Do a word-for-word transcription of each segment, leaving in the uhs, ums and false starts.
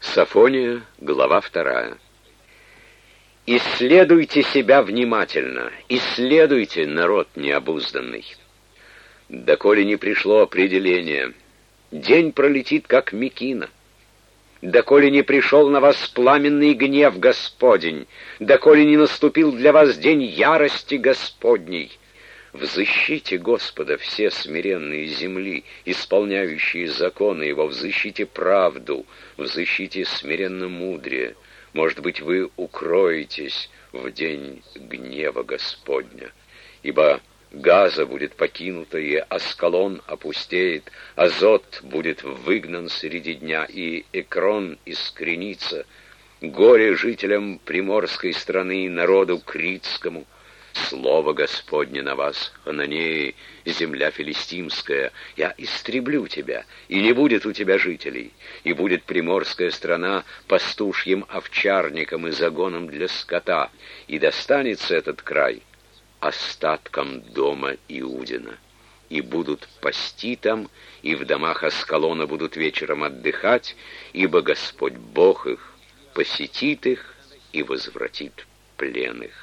Софония, глава вторая. «Исследуйте себя внимательно, исследуйте, народ необузданный. Доколе не пришло определение, день пролетит, как мекина. Доколе не пришел на вас пламенный гнев Господень, доколе не наступил для вас день ярости Господней. Взыщите Господа все смиренные земли, исполняющие законы Его, взыщите правду, взыщите смиренно мудрее. Может быть, вы укроетесь в день гнева Господня, ибо Газа будет покинута, и Аскалон опустеет, Азот будет выгнан среди дня, и Экрон искоренится. Горе жителям приморской страны и народу критскому. Слово Господне на вас, Хананеи, земля филистимская, я истреблю тебя, и не будет у тебя жителей, и будет приморская страна пастушьим овчарником и загоном для скота, и достанется этот край остаткам дома Иудина, и будут пасти там, и в домах Аскалона будут вечером отдыхать, ибо Господь Бог их посетит их и возвратит плен их.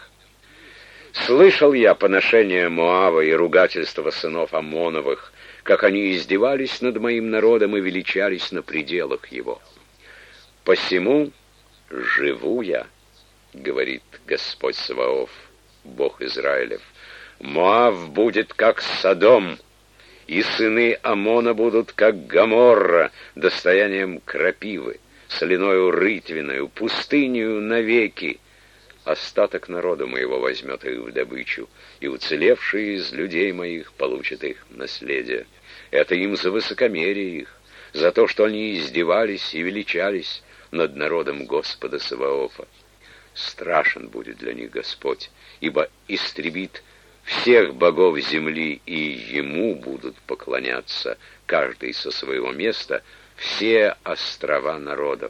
Слышал я поношение Моава и ругательства сынов Аммоновых, как они издевались над моим народом и величались на пределах его. Посему живу я, говорит Господь Саваоф, Бог Израилев. Моав будет как Содом, и сыны Аммона будут как Гоморра, достоянием крапивы, соляною рытвиною, пустынею навеки. Остаток народа моего возьмет их в добычу, и уцелевшие из людей моих получат их наследие. Это им за высокомерие их, за то, что они издевались и величались над народом Господа Саваофа. Страшен будет для них Господь, ибо истребит всех богов земли, и Ему будут поклоняться, каждый со своего места, все острова народов.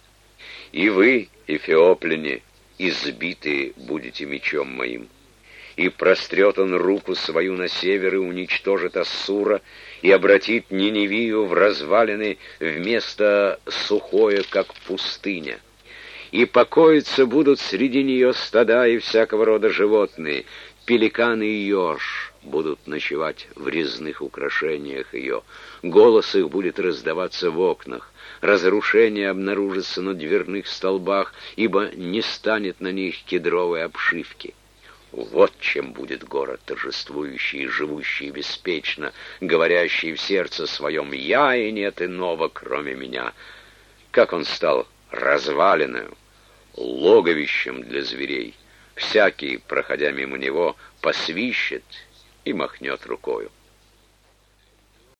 И вы, эфиопляне, избитые будете мечом моим. И прострет он руку свою на север и уничтожит Ассура, и обратит Ниневию в развалины вместо сухое, как пустыня. И покоиться будут среди нее стада и всякого рода животные, пеликаны и еж будут ночевать в резных украшениях ее, голос их будет раздаваться в окнах, разрушение обнаружится на дверных столбах, ибо не станет на них кедровой обшивки. Вот чем будет город торжествующий, живущий беспечно, говорящий в сердце своем: «Я, и нет иного, кроме меня». Как он стал развалиною, логовищем для зверей. Всякий, проходя мимо него, посвищет и махнет рукою.